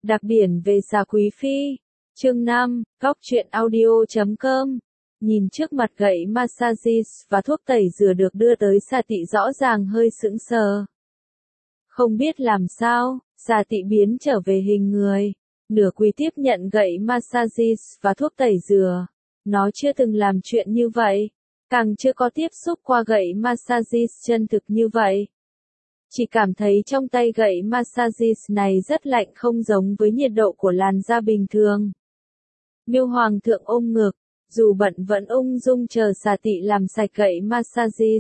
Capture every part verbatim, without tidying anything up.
Đặc điển về xà quý phi. Chương năm, góc truyện audio chấm com. Nhìn trước mặt gậy massages và thuốc tẩy rửa được đưa tới, xà tị rõ ràng hơi sững sờ. Không biết làm sao, xà tị biến trở về hình người. Nửa quỳ tiếp nhận gậy massages và thuốc tẩy rửa. Nó chưa từng làm chuyện như vậy. Càng chưa có tiếp xúc qua gậy massages chân thực như vậy. Chỉ cảm thấy trong tay gậy massages này rất lạnh, không giống với nhiệt độ của làn da bình thường. Miêu Hoàng thượng ôm ngực, dù bận vẫn ung dung chờ xà tị làm sạch gậy massages.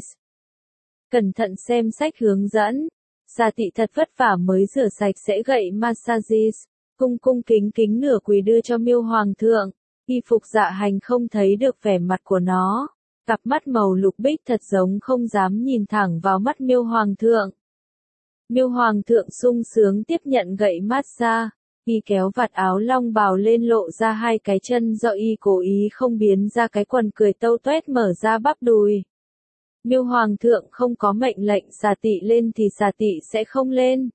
Cẩn thận xem sách hướng dẫn, xà tị thật vất vả mới rửa sạch sẽ gậy massages, cung cung kính kính nửa quỳ đưa cho Miêu Hoàng thượng. Y phục dạ hành không thấy được vẻ mặt của nó, cặp mắt màu lục bích thật giống không dám nhìn thẳng vào mắt Miêu Hoàng thượng. Miêu Hoàng thượng sung sướng tiếp nhận gậy massage, y kéo vạt áo long bào lên lộ ra hai cái chân do y cố ý không biến ra cái quần cười tâu toét mở ra bắp đùi. Miêu Hoàng thượng không có mệnh lệnh xà tị lên thì xà tị sẽ không lên.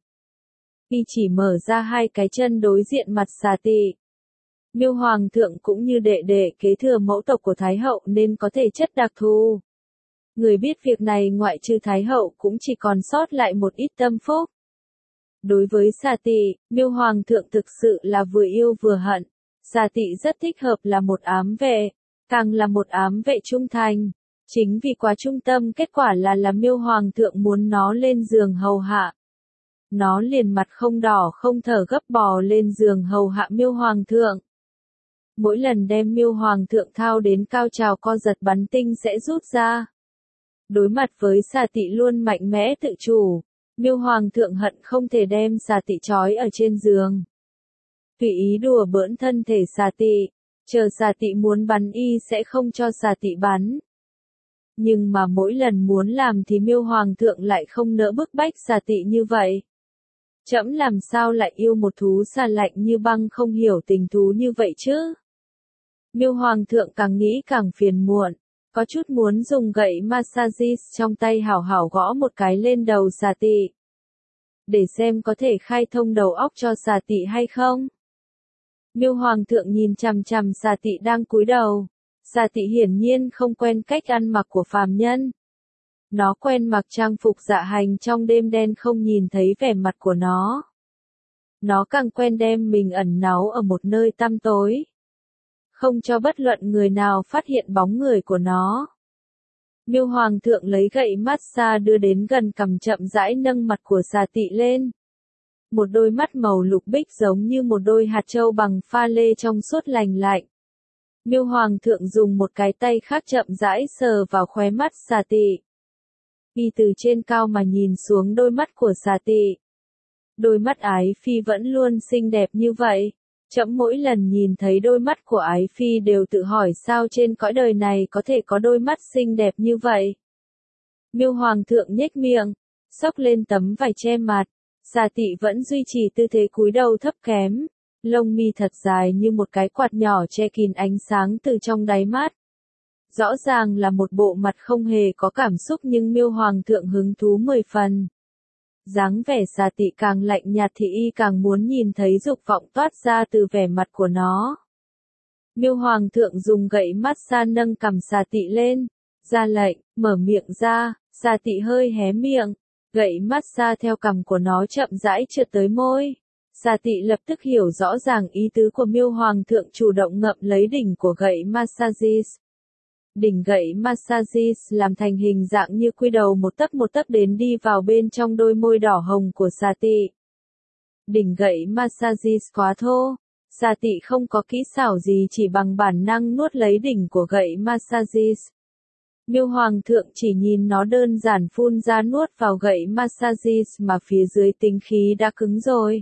Y chỉ mở ra hai cái chân đối diện mặt xà tị. Miêu Hoàng thượng cũng như đệ đệ kế thừa mẫu tộc của Thái hậu nên có thể chất đặc thù. Người biết việc này ngoại trừ Thái hậu cũng chỉ còn sót lại một ít tâm phúc. Đối với xà tị, Miêu Hoàng thượng thực sự là vừa yêu vừa hận. Xà tị rất thích hợp là một ám vệ, càng là một ám vệ trung thành. Chính vì quá trung tâm, kết quả là là Miêu Hoàng thượng muốn nó lên giường hầu hạ. Nó liền mặt không đỏ không thở gấp bò lên giường hầu hạ Miêu Hoàng thượng. Mỗi lần đem Miêu Hoàng thượng thao đến cao trào co giật bắn tinh sẽ rút ra. Đối mặt với xà tị luôn mạnh mẽ tự chủ, Miêu Hoàng thượng hận không thể đem xà tị trói ở trên giường. Tùy ý đùa bỡn thân thể xà tị, chờ xà tị muốn bắn y sẽ không cho xà tị bắn. Nhưng mà mỗi lần muốn làm thì Miêu Hoàng thượng lại không nỡ bức bách xà tị như vậy. Trẫm làm sao lại yêu một thú xà lạnh như băng không hiểu tình thú như vậy chứ? Miêu Hoàng thượng càng nghĩ càng phiền muộn, có chút muốn dùng gậy massages trong tay hảo hảo gõ một cái lên đầu xà tị. Để xem có thể khai thông đầu óc cho xà tị hay không. Miêu Hoàng thượng nhìn chằm chằm xà tị đang cúi đầu. Xà tị hiển nhiên không quen cách ăn mặc của phàm nhân. Nó quen mặc trang phục dạ hành trong đêm đen không nhìn thấy vẻ mặt của nó. Nó càng quen đem mình ẩn náu ở một nơi tăm tối. Không cho bất luận người nào phát hiện bóng người của nó. Miêu Hoàng thượng lấy gậy massage đưa đến gần cằm chậm rãi nâng mặt của xà tị lên. Một đôi mắt màu lục bích giống như một đôi hạt châu bằng pha lê trong suốt lành lạnh. Miêu Hoàng thượng dùng một cái tay khác chậm rãi sờ vào khóe mắt xà tị. Y từ trên cao mà nhìn xuống đôi mắt của xà tị. Đôi mắt ái phi vẫn luôn xinh đẹp như vậy. Trẫm mỗi lần nhìn thấy đôi mắt của ái phi đều tự hỏi sao trên cõi đời này có thể có đôi mắt xinh đẹp như vậy. Miêu Hoàng thượng nhếch miệng, xốc lên tấm vải che mặt. Xà tị vẫn duy trì tư thế cúi đầu thấp kém. Lông mi thật dài như một cái quạt nhỏ che kín ánh sáng từ trong đáy mắt. Rõ ràng là một bộ mặt không hề có cảm xúc nhưng Miêu Hoàng thượng hứng thú mười phần. Dáng vẻ xà tị càng lạnh nhạt thì y càng muốn nhìn thấy dục vọng toát ra từ vẻ mặt của nó. Miêu Hoàng thượng dùng gậy massage nâng cằm xà tị lên, ra lệnh, mở miệng ra, xà tị hơi hé miệng, gậy massage theo cằm của nó chậm rãi trượt tới môi. Xà tị lập tức hiểu rõ ràng ý tứ của Miêu Hoàng thượng, chủ động ngậm lấy đỉnh của gậy massages. Đỉnh gậy massages làm thành hình dạng như quy đầu một tấc một tấc đến đi vào bên trong đôi môi đỏ hồng của xà tị. Đỉnh gậy massages quá thô, xà tị không có kỹ xảo gì chỉ bằng bản năng nuốt lấy đỉnh của gậy massages. Miêu Hoàng thượng chỉ nhìn nó đơn giản phun ra nuốt vào gậy massages mà phía dưới tính khí đã cứng rồi.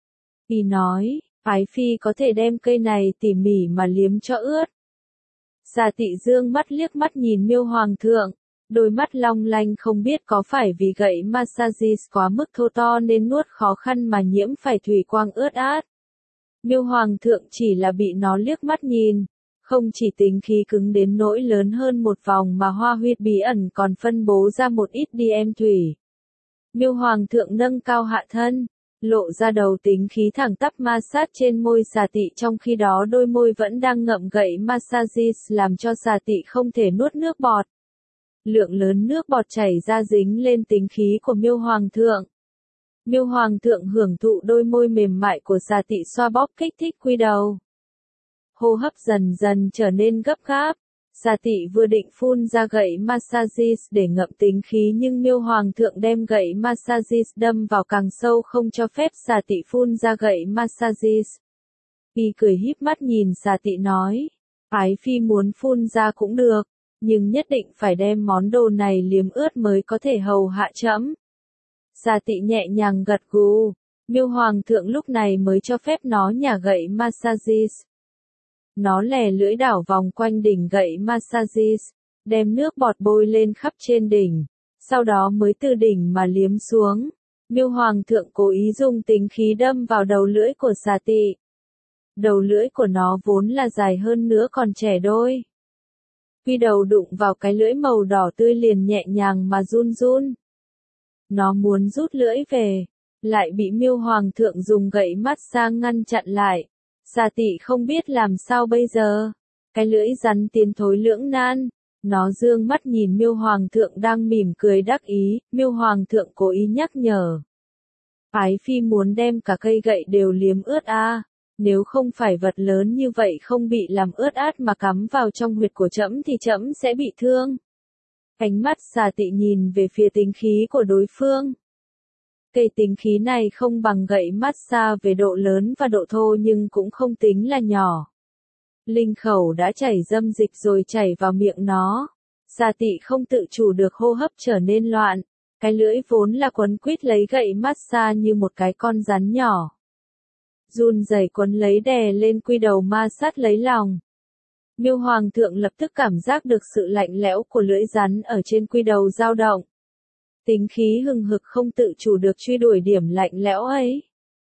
Y nói, ái phi có thể đem cây này tỉ mỉ mà liếm cho ướt. Xà tị dương mắt liếc mắt nhìn Miêu Hoàng thượng, đôi mắt long lanh không biết có phải vì gậy massages quá mức thô to nên nuốt khó khăn mà nhiễm phải thủy quang ướt át. Miêu Hoàng thượng chỉ là bị nó liếc mắt nhìn, không chỉ tính khí cứng đến nỗi lớn hơn một vòng mà hoa huyết bí ẩn còn phân bố ra một ít đi em thủy. Miêu Hoàng thượng nâng cao hạ thân, lộ ra đầu tính khí thẳng tắp ma sát trên môi xà tị, trong khi đó đôi môi vẫn đang ngậm gậy massages làm cho xà tị không thể nuốt nước bọt. Lượng lớn nước bọt chảy ra dính lên tính khí của Miêu Hoàng thượng. Miêu Hoàng thượng hưởng thụ đôi môi mềm mại của xà tị xoa bóp kích thích quy đầu. Hô hấp dần dần trở nên gấp gáp. Xà tị vừa định phun ra gậy massages để ngậm tính khí, nhưng Miêu Hoàng thượng đem gậy massages đâm vào càng sâu, không cho phép xà tị phun ra gậy massages. Y cười híp mắt nhìn xà tị nói, ái phi muốn phun ra cũng được, nhưng nhất định phải đem món đồ này liếm ướt mới có thể hầu hạ trẫm. Xà tị nhẹ nhàng gật gù. Miêu Hoàng thượng lúc này mới cho phép nó nhả gậy massages. Nó lè lưỡi đảo vòng quanh đỉnh gậy massages, đem nước bọt bôi lên khắp trên đỉnh, sau đó mới từ đỉnh mà liếm xuống. Miêu Hoàng thượng cố ý dùng tính khí đâm vào đầu lưỡi của xà tị. Đầu lưỡi của nó vốn là dài hơn nữa còn trẻ đôi. Quy đầu đụng vào cái lưỡi màu đỏ tươi liền nhẹ nhàng mà run run. Nó muốn rút lưỡi về, lại bị Miêu Hoàng thượng dùng gậy massage ngăn chặn lại. Xà tị không biết làm sao bây giờ. Cái lưỡi rắn tiến thối lưỡng nan. Nó dương mắt nhìn Miêu Hoàng thượng đang mỉm cười đắc ý. Miêu Hoàng thượng cố ý nhắc nhở. Ái phi muốn đem cả cây gậy đều liếm ướt à. Nếu không phải vật lớn như vậy không bị làm ướt át mà cắm vào trong huyệt của trẫm thì trẫm sẽ bị thương. Ánh mắt xà tị nhìn về phía tính khí của đối phương. Cây tính khí này không bằng gậy massage về độ lớn và độ thô nhưng cũng không tính là nhỏ. Linh khẩu đã chảy dâm dịch rồi chảy vào miệng nó. Xà tị không tự chủ được, hô hấp trở nên loạn. Cái lưỡi vốn là quấn quýt lấy gậy massage như một cái con rắn nhỏ. Run rẩy quấn lấy đè lên quy đầu ma sát lấy lòng. Miêu Hoàng thượng lập tức cảm giác được sự lạnh lẽo của lưỡi rắn ở trên quy đầu dao động. Tính khí hừng hực không tự chủ được truy đuổi điểm lạnh lẽo ấy.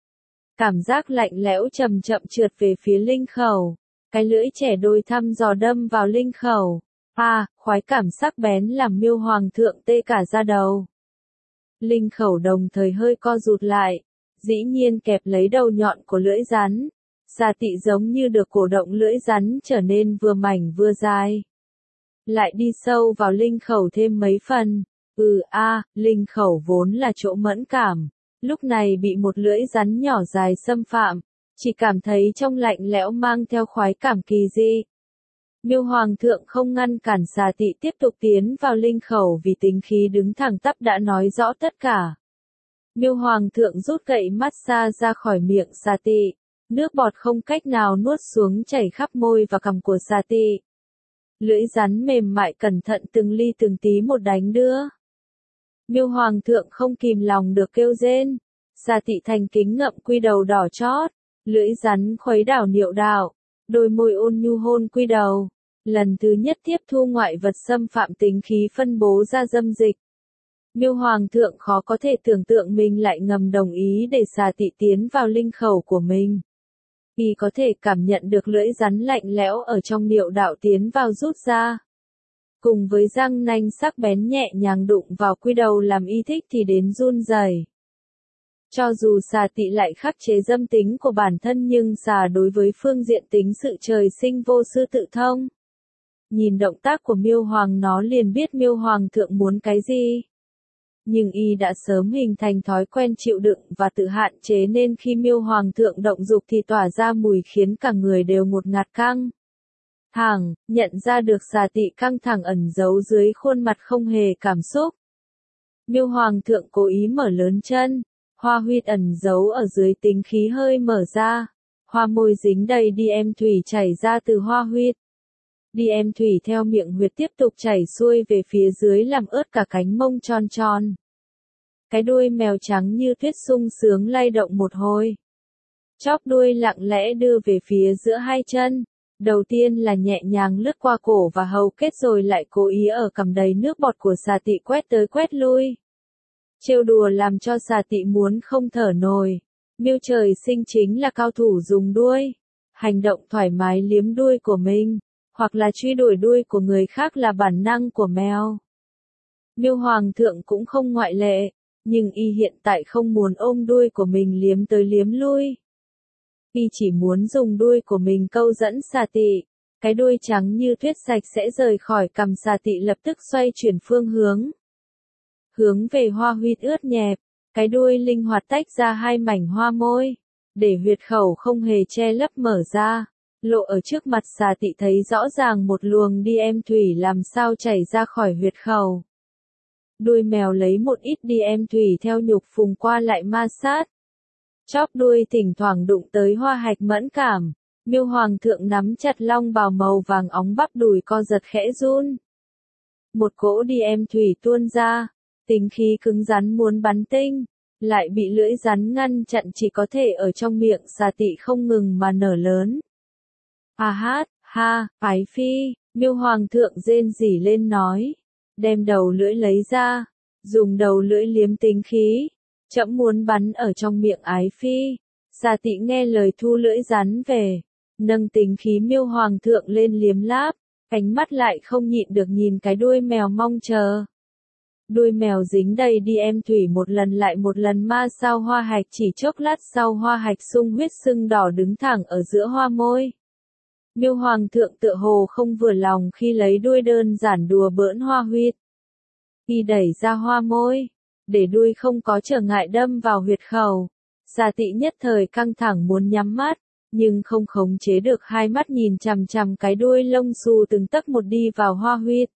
Cảm giác lạnh lẽo chậm chậm trượt về phía linh khẩu. Cái lưỡi trẻ đôi thăm dò đâm vào linh khẩu. À, khoái cảm sắc bén làm Miêu Hoàng thượng tê cả da đầu. Linh khẩu đồng thời hơi co rụt lại. Dĩ nhiên kẹp lấy đầu nhọn của lưỡi rắn. Xà tị giống như được cổ động lưỡi rắn trở nên vừa mảnh vừa dài. Lại đi sâu vào linh khẩu thêm mấy phần. Ừ a, à, linh khẩu vốn là chỗ mẫn cảm. Lúc này bị một lưỡi rắn nhỏ dài xâm phạm. Chỉ cảm thấy trong lạnh lẽo mang theo khoái cảm kỳ dị. Miêu Hoàng thượng không ngăn cản xà tị tiếp tục tiến vào linh khẩu vì tính khí đứng thẳng tắp đã nói rõ tất cả. Miêu Hoàng thượng rút gậy massage ra khỏi miệng xà tị. Nước bọt không cách nào nuốt xuống chảy khắp môi và cằm của xà tị. Lưỡi rắn mềm mại cẩn thận từng ly từng tí một đánh đưa. Miêu Hoàng thượng không kìm lòng được kêu rên. Xà tị thành kính ngậm quy đầu đỏ chót. Lưỡi rắn khuấy đảo niệu đạo. Đôi môi ôn nhu hôn quy đầu. Lần thứ nhất tiếp thu ngoại vật xâm phạm tính khí phân bố ra dâm dịch. Miêu Hoàng thượng khó có thể tưởng tượng mình lại ngầm đồng ý để xà tị tiến vào linh khẩu của mình. Y có thể cảm nhận được lưỡi rắn lạnh lẽo ở trong niệu đạo tiến vào rút ra. Cùng với răng nanh sắc bén nhẹ nhàng đụng vào quy đầu làm y thích thì đến run rẩy. Cho dù xà tị lại khắc chế dâm tính của bản thân nhưng xà đối với phương diện tính sự trời sinh vô sư tự thông. Nhìn động tác của Miêu Hoàng nó liền biết Miêu Hoàng thượng muốn cái gì. Nhưng y đã sớm hình thành thói quen chịu đựng và tự hạn chế nên khi Miêu Hoàng thượng động dục thì tỏa ra mùi khiến cả người đều ngột ngạt căng thẳng, nhận ra được xà tị căng thẳng ẩn giấu dưới khuôn mặt không hề cảm xúc. Miêu Hoàng thượng cố ý mở lớn chân, hoa huyệt ẩn giấu ở dưới tính khí hơi mở ra, hoa môi dính đầy đi em thủy chảy ra từ hoa huyệt. Đi em thủy theo miệng huyệt tiếp tục chảy xuôi về phía dưới làm ướt cả cánh mông tròn tròn. Cái đuôi mèo trắng như tuyết sung sướng lay động một hồi. Chóp đuôi lặng lẽ đưa về phía giữa hai chân. Đầu tiên là nhẹ nhàng lướt qua cổ và hầu kết rồi lại cố ý ở cằm đầy nước bọt của xà tị quét tới quét lui. Trêu đùa làm cho xà tị muốn không thở nổi. Miêu trời sinh chính là cao thủ dùng đuôi. Hành động thoải mái liếm đuôi của mình. Hoặc là truy đuổi đuôi của người khác là bản năng của mèo. Miêu Hoàng thượng cũng không ngoại lệ. nhưng y hiện tại không muốn ôm đuôi của mình liếm tới liếm lui. Y chỉ muốn dùng đuôi của mình câu dẫn xà tị. Cái đuôi trắng như tuyết sạch sẽ rời khỏi cằm xà tị lập tức xoay chuyển phương hướng. Hướng về hoa huyệt ướt nhẹp, cái đuôi linh hoạt tách ra hai mảnh hoa môi, để huyệt khẩu không hề che lấp mở ra. Lộ ở trước mặt xà tị thấy rõ ràng một luồng đi em thủy làm sao chảy ra khỏi huyệt khẩu. Đuôi mèo lấy một ít đi em thủy theo nhục phùng qua lại ma sát. Chóp đuôi thỉnh thoảng đụng tới hoa hạch mẫn cảm. Miêu Hoàng thượng nắm chặt long bào màu vàng óng bắp đùi co giật khẽ run. Một cỗ đi em thủy tuôn ra, tính khí cứng rắn muốn bắn tinh, lại bị lưỡi rắn ngăn chặn chỉ có thể ở trong miệng xà tị không ngừng mà nở lớn. À hát, ha, ái phi, Miêu Hoàng thượng rên rỉ lên nói, đem đầu lưỡi lấy ra, dùng đầu lưỡi liếm tính khí, trẫm muốn bắn ở trong miệng ái phi. Xà tị nghe lời thu lưỡi rắn về, nâng tính khí Miêu Hoàng thượng lên liếm láp, ánh mắt lại không nhịn được nhìn cái đuôi mèo mong chờ. Đuôi mèo dính đầy đi em thủy một lần lại một lần ma sao hoa hạch, chỉ chốc lát sau hoa hạch sung huyết sưng đỏ đứng thẳng ở giữa hoa môi. Miêu Hoàng thượng tựa hồ không vừa lòng khi lấy đuôi đơn giản đùa bỡn hoa huyệt. Y đẩy ra hoa môi, để đuôi không có trở ngại đâm vào huyệt khẩu. Xà tị nhất thời căng thẳng muốn nhắm mắt, nhưng không khống chế được hai mắt nhìn chằm chằm cái đuôi lông xù từng tấc một đi vào hoa huyệt.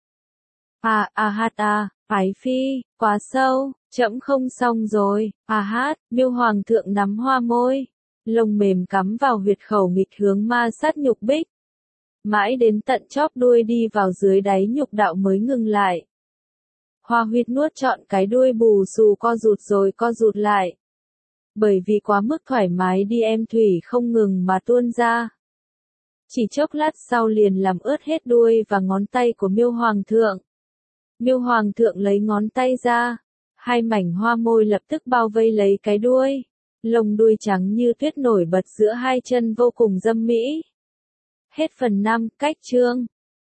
À, à hát à, ái phi, quá sâu, trẫm không xong rồi, à hát, Miêu Hoàng thượng nắm hoa môi, lông mềm cắm vào huyệt khẩu nghịch hướng ma sát nhục bích. Mãi đến tận chóp đuôi đi vào dưới đáy nhục đạo mới ngừng lại. Hoa huyệt nuốt trọn cái đuôi bù xù co rụt rồi co rụt lại. Bởi vì quá mức thoải mái đi em thủy không ngừng mà tuôn ra. Chỉ chốc lát sau liền làm ướt hết đuôi và ngón tay của Miêu Hoàng thượng. Miêu Hoàng thượng lấy ngón tay ra, hai mảnh hoa môi lập tức bao vây lấy cái đuôi. Lông đuôi trắng như tuyết nổi bật giữa hai chân vô cùng dâm mỹ. Hết phần năm, cách chương.